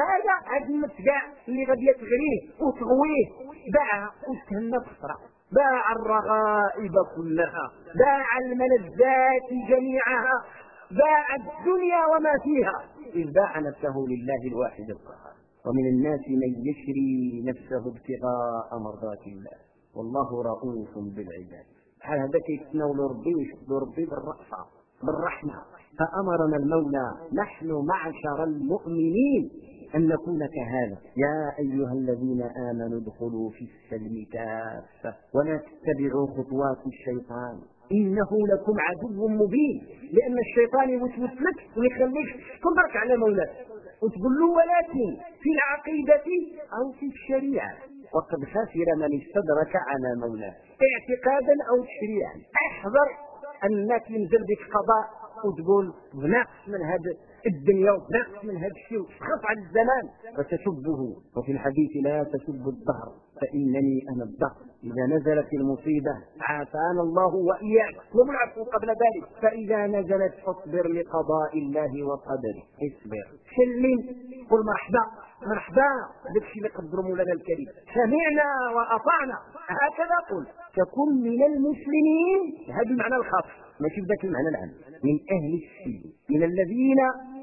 هذا المسجع اللي غادي تغريه وتغويه باع وتهنى تصرع، باع الرغائب كلها، باع الملذات جميعها، باع الدنيا وما فيها، إذ باع نفسه لله الواحد القهار. ومن الناس من يشري نفسه ابتغاء مرضات الله والله رؤوف بالعباد. بحال هذا كيتناول ربي ويشد ربي بالرأفة بالرحمة. فأمرنا المولى نحن معشر المؤمنين أن نكون كهذا. يا أيها الذين آمنوا ادخلوا في السلم كافة ولا تتبعوا خطوات الشيطان إنه لكم عدو مبين. لأن الشيطان يوسوس لك ويخليك تنظرك على مولاك وتقول له ولكن في العقيدة أو في الشريعة، وقد خسر من استدرك على مولاه اعتقادا أو تشريعا. احذر أنك ينزل بك قضاء وتقول بنقص من هذا الدنيا وبنقص من هذا الشيء وتخاف على الزمان فتسبه. وفي الحديث لا تسبوا الدهر فإنني أنا الدهر. إذا نزلت المصيبة عافانا الله وإياك والعفو قبل ذلك. فإذا نزلت فاصبر لقضاء الله وقدره. اصبر سلم قل مرحبا مرحبا داك الشيء اللي قدر مولانا الكريم، سمعنا وأطعنا هكذا قل. تكن من المسلمين، هذا المعنى الخاص ماشي بذاك المعنى العام، من أهل السلم، من الذين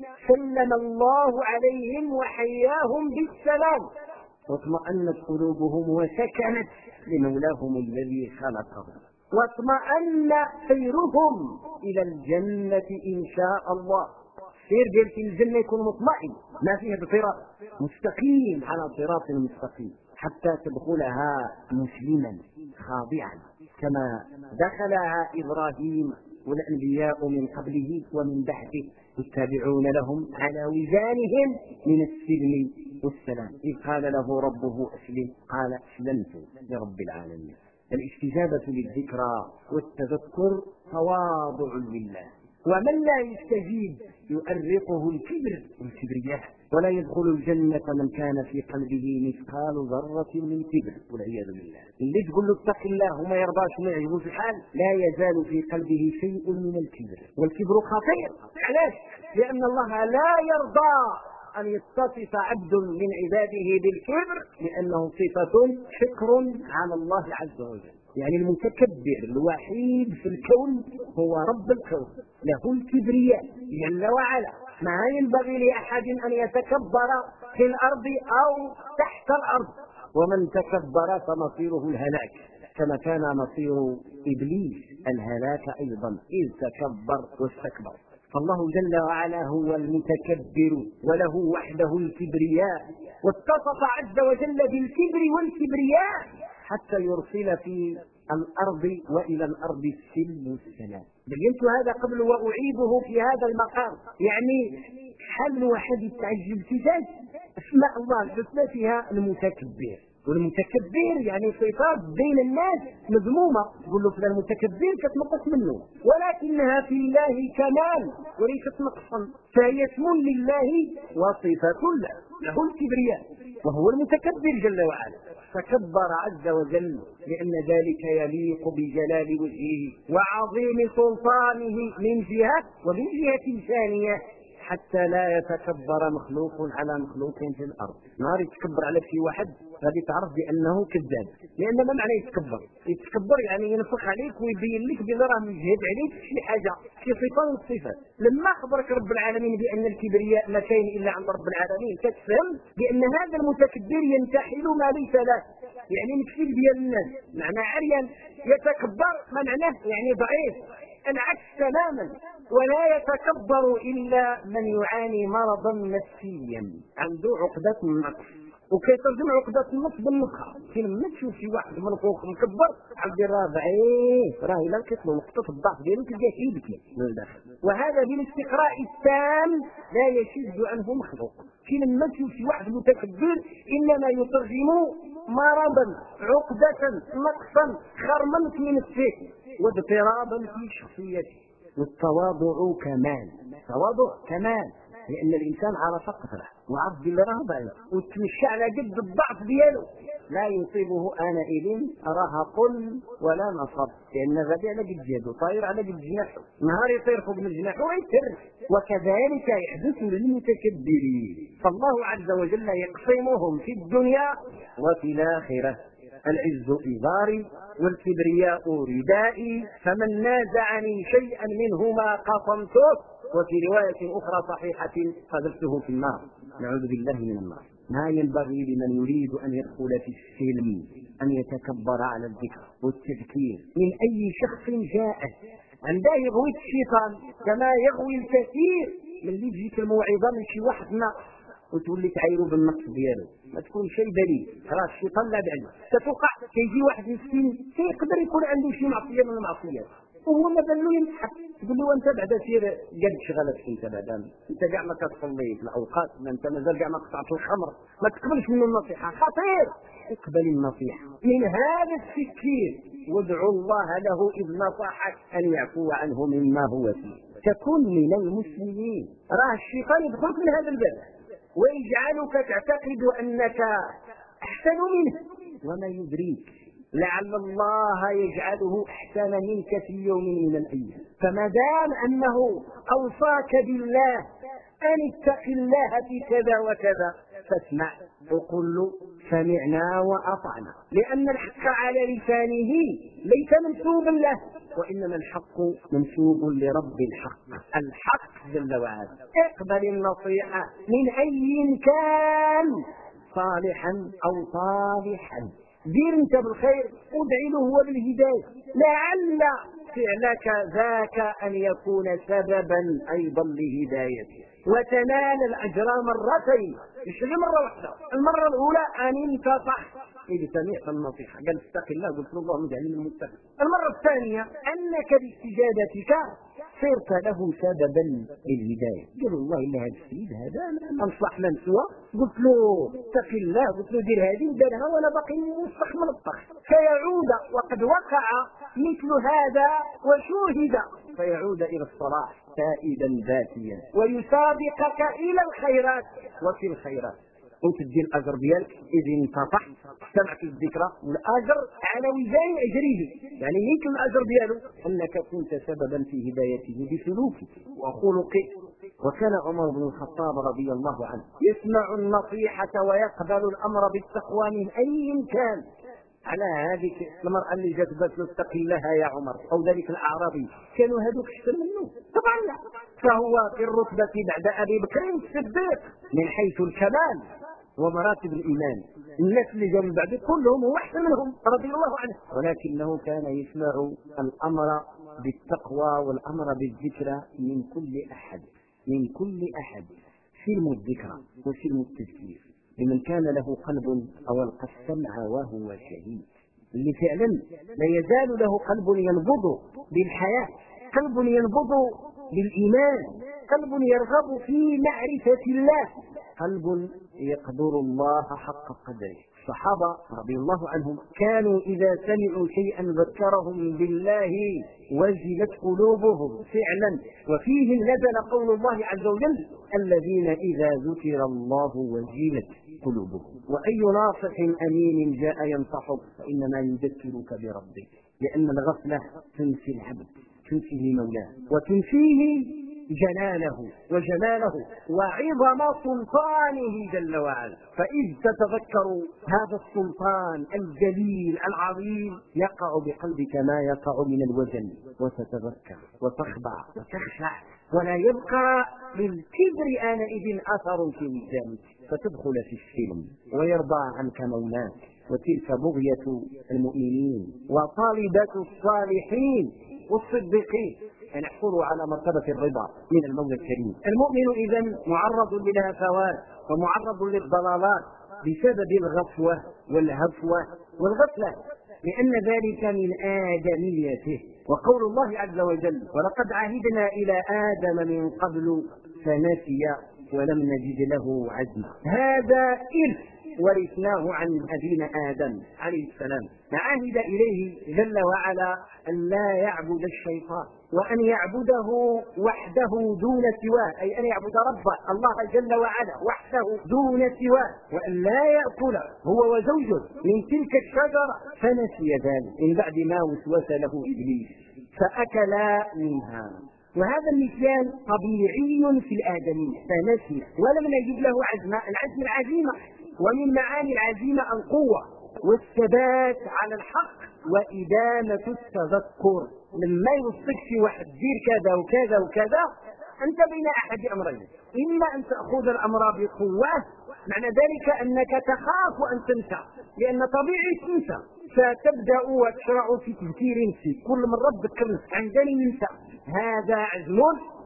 سلم الله عليهم وحياهم بالسلام واطمأنت قلوبهم وسكنت لمولاهم الذي خلقهم واطمأن سيرهم إلى الجنة إن شاء الله. سير ديال في الجنة يكون مطمئن ما فيه اضطراب، مستقيم على صراط مستقيم حتى تدخلها مسلما خاضعا كما دخلها إبراهيم والأنبياء من قبله ومن بعده التابعون لهم على وزانهم من السلم والسلام. إذ قال له ربه أسلم قال أسلمت لرب العالمين. الاستجابة للذكرى والتذكر تواضع لله، ومن لا يستجيب يؤرقه الكبر والكبرياء، ولا يدخل الجنة من كان في قلبه مثقال ذرة من كبر والعياذ بالله. اللي تقول له اتق الله وما يرضاش وما يعجبوش الحال لا يزال في قلبه شيء من الكبر، والكبر خطير. علاش؟ لأن الله لا يرضى أن يتصف عبد من عباده بالكبر، لأنه صفة شكر على الله عز وجل. يعني المتكبر الوحيد في الكون هو رب الكون، له الكبرياء جل وعلا. ما ينبغي لأحد أن يتكبر في الأرض أو تحت الأرض، ومن تكبر فمصيره الهلاك، كما كان مصير إبليس الهلاك أيضا إذ تكبر واستكبر. فالله جل وعلا هو المتكبر وله وحده الكبرياء، واتصف عز وجل بالكبر والكبرياء حتى يرسل في الأرض وإلى الأرض السلم والسلام. بينت هذا قبل وأعيده في هذا المقام. يعني حل واحد يتعجب كتاب اسماء الله الحسنى فيها المتكبر، والمتكبر يعني صفات بين الناس مذمومة، تقول له فلان متكبر كتنقص منه، ولكنها في الله كمال وليست نقصا، فهي اسم لله وصفة له الكبرياء، وهو المتكبر جل وعلا. تكبر عز وجل لأن ذلك يليق بجلال وجهه وعظيم سلطانه من جهة، ومن جهة ثانية حتى لا يتكبر مخلوق على مخلوق في الأرض. نهار يتكبر على شي واحد غادي تعرف بأنه كذاب، لأن ما معنى يتكبر؟ يتكبر يعني ينفخ عليك ويبين لك بأن راه مجهد عليك شي حاجة شي صفة من الصفات. لما أخبرك رب العالمين بأن الكبرياء ما كاين إلا عند رب العالمين كتفهم بأن هذا المتكبر ينتحل ما ليس له، يعني مكشف ديال الناس، معنى عريان. يتكبر ما معناه يعني ضعيف، العكس تماما. ولا يتكبر إلا من يعاني مرضا نفسيا عنده عقدة النقص، وكيترجم عقدة النقص بالنقص. لما تشوف شي واحد من فوق مكبر عبد راه ضعيف، راه الا لقيت له نقطة الضعف ديالو تلقاه يبكي من الداخل، وهذا بالاستقراء التام لا يشد عنه مخلوق. لما تشوف شي واحد متكبر إنما يترجم مرضا عقدة نقصا خرما من الفكر واضطرابا في شخصيته. والتواضع كمال، التواضع كمال، لأن الإنسان عرف قدره وعرف بالله راه ضعيف وتمشى على قد الضعف ديالو لا يصيبه آنئذ رهق ولا نصب، لأن غادي على قد جهده طاير على قد جناحه، نهار يطير فوق من جناحه ويتر. وكذلك يحدث للمتكبرين، فالله عز وجل يقسمهم في الدنيا وفي الآخرة: العز إزاري والكبرياء ردائي، فمن نازعني شيئا منهما قصمته، وفي رواية أخرى صحيحة: قذفته في النار. نعوذ بالله من النار. ما ينبغي لمن يريد أن يدخل في السلم أن يتكبر على الذكر والتذكير من أي شخص جاءه. عنده يغوي الشيطان كما يغوي الكثير من اللي تجيك الموعظة من شي واحد ناقص وتولي تعايروا بالنقص ديالو، ما تكون شيء دليل. راه الشيطان لا بعد ستوقع كيجي واحد مسكين يقدر يكون عنده شي معصيه من المعصيات وهو ما بان له ينصحك، تقول له انت بعدا سير قد شغلك انت بعدا، انت كاع ما كتصلي في الاوقات، ما انت مازال كاع ما قطعت الخمر، ما تقبلش منه النصيحه. خطير. اقبل النصيحه من هذا السكين وادعو الله له اذ نصحك ان يعفو عنه مما هو فيه. تكون من المسلمين. راه الشيطان يدخلك من هذا الباب ويجعلك تعتقد أنك أحسن منه، وما يدريك لعل الله يجعله أحسن منك في يوم من الأيام. فما دام أنه أوصاك بالله أن اتق الله في كذا وكذا فاسمع وقل له سمعنا وأطعنا، لأن الحق على لسانه ليس منسوبا له، وإنما الحق منسوب لرب الحق جل وعلا. اقبل النصيحة من أي كان، صالحا أو صالحا، دير انت بالخير وادعي له هو بالهداية، لعل فعلك ذاك أن يكون سببا أيضا لهدايته وتنال الأجر مرتين، مش مرة واحدة. المرة الأولى أن انتصح إذا سمعت النصيحة قال اتق الله، قلت له اللهم اجعلني من المتقين. المرة الثانية أنك باستجابتك صرت له سببا للهداية. قال والله إلا هذا السيد هذا أنصح من سوى، قلت له اتق الله، قلت له دير هذه ودارها وأنا باقي مستخ من الطخ، فيعود وقد وقع مثل هذا وشوهد، فيعود إلى الصلاح سائدا ذاتيا ويسابقك إلى الخيرات وفي الخيرات، وتدي الأجر ديالك إذا انتصح سمعت الذكرى، والأجر على وزان أجره، يعني ليك الأجر دياله أنك كنت سببا في هدايته بسلوكك وخلقك. وكان عمر بن الخطاب رضي الله عنه يسمع النصيحة ويقبل الأمر بالتقوى من أي كان. على هذه المرأة اللي جات قالت له اتق الله يا عمر، أو ذلك الأعرابي، كانوا هذوك أحسن منه؟ طبعا لا، فهو في الرتبة بعد أبي بكر الصديق من حيث الكمال ومراتب الإيمان. الناس اللي جاءوا من بعده كلهم هو أحسن منهم رضي الله عنه، ولكنه كان يسمع الأمر بالتقوى والأمر بالذكرى من كل أحد، سلم الذكرى وسلم التذكير لمن كان له قلب أو ألقى السمع وهو شهيد، اللي فعلا لا يزال له قلب ينبض بالحياة، قلب ينبض بالإيمان، قلب يرغب في معرفة الله، قلب يقدر الله حق قدره. الصحابة رضي الله عنهم كانوا إذا سمعوا شيئا ذكرهم بالله وجلت قلوبهم فعلا، وفيه نزل قول الله عز وجل الذين إذا ذكر الله وجلت قلوبهم. وأي ناصح أمين جاء ينصحك فإنما يذكرك بربك، لأن الغفلة تنسي العبد، تنسيه مولاه وتنسيه جلاله وجماله وعظم سلطانه جل وعلا. فإذ تتذكر هذا السلطان الجليل العظيم يقع بقلبك ما يقع من الوجل، وتتذكر وتخضع وتخشع، ولا يبقى للكبر آنئذ أثر في وجدانك، فتدخل في السلم ويرضى عنك مولاك. وتلك بغية المؤمنين وطالبة الصالحين والصديقين أن يحصلوا على مرتبة الرضا من المولى الكريم. المؤمن إذن معرض للهفوات ومعرض للضلالات بسبب الغفوة والهفوة والغفلة، لأن ذلك من آدميته. وقول الله عز وجل ولقد عهدنا إلى آدم من قبل فنسي ولم نجد له عزما. هذا إرث ورثناه عن أبينا آدم عليه السلام. عهد إليه جل وعلا أن لا يعبد الشيطان وأن يعبده وحده دون سواه، أي أن يعبد ربه الله جل وعلا وحده دون سواه، وأن لا يأكل هو وزوجه من تلك الشجرة، فنسي ذلك من بعد ما وسوس له إبليس فأكلا منها. وهذا النسيان طبيعي في الآدمية، فنسي ولم نجد له عزما. العزم العزيمة، ومن معاني العزيمة القوة والثبات على الحق وإدامة التذكر. لما يوصيك شي واحد دير كذا وكذا وكذا، أنت بين أحد أمرين: إما أن تأخذ الأمر بقوة، معنى ذلك أنك تخاف أن تنسى، لأن طبيعي تنسى، فتبدأ وتشرع في تذكير نفسك كل مرة تذكر نفسك عندني ننسى. هذا عزم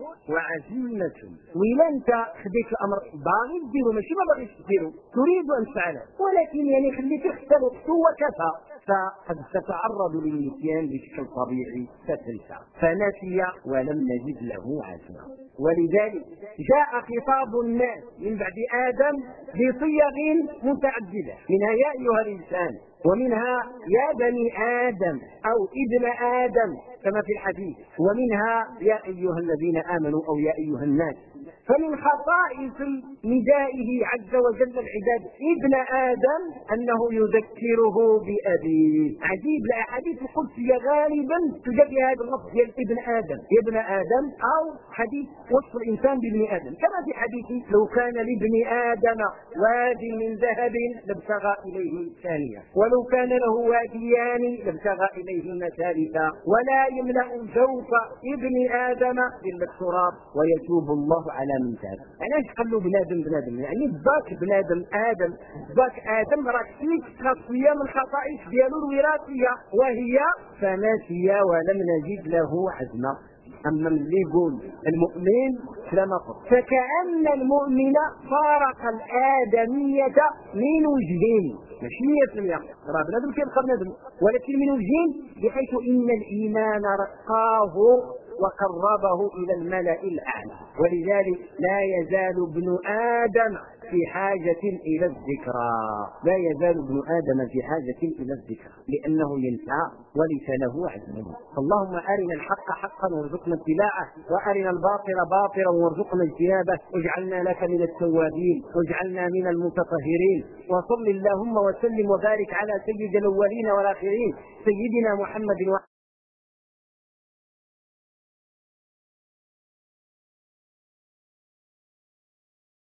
وعزيمة. وإلا أنت خديت الأمر باغي ديرو، ماشي ما باغيش ديرو، تريد أن تفعله، ولكن يعني خليته حتى الوقت وكفى، فقد ستتعرض للنسيان بشكل طبيعي فتنسى. فنسي ولم نجد له عزما. ولذلك جاء خطاب الناس من بعد آدم بصيغ متعددة، منها يا أيها الإنسان، ومنها يا بني آدم أو ابن آدم كما في الحديث، ومنها يا أيها الذين آمنوا أو يا أيها الناس. فمن خصائص ندائه عز وجل العباد ابن آدم أنه يذكره بأبيه. عجيب، الأحاديث القدسية غالبا تجد هذا اللفظ ديال ابن آدم، يا ابن آدم، أو حديث وصف الإنسان بابن آدم، كما في حديث لو كان لابن آدم واد من ذهب لابتغى إليه ثانية، ولو كان له واديان لابتغى إليهما ثالثا، ولا يملأ جوف ابن آدم إلا التراب ويتوب الله على من تاب. علاش قالوا بنادم يعني باك بنادم آدم، باك آدم راه فيك خاصية من خصائص ديالو الوراثية، وهي فنسي ولم نجد له عزما. أما اللي يقول المؤمن لا نقص، فكأن المؤمن فارق الآدمية من وجهين، ماشي 100%، راه بنادم كيبقى بنادم، ولكن من وجهين، بحيث إن الإيمان رقاه وقربه إلى الملأ الأعلى. ولذلك لا يزال ابن آدم في حاجة إلى الذكرى، لا يزال ابن آدم في حاجة إلى الذكرى، لأنه ينسى وليس له عزم. اللهم أرنا الحق حقا وارزقنا اتباعه، وأرنا الباطل باطلا وارزقنا اجتنابه، واجعلنا لك من التوابين واجعلنا من المتطهرين. وصل اللهم وسلم وبارك على سيد الأولين والآخرين سيدنا محمد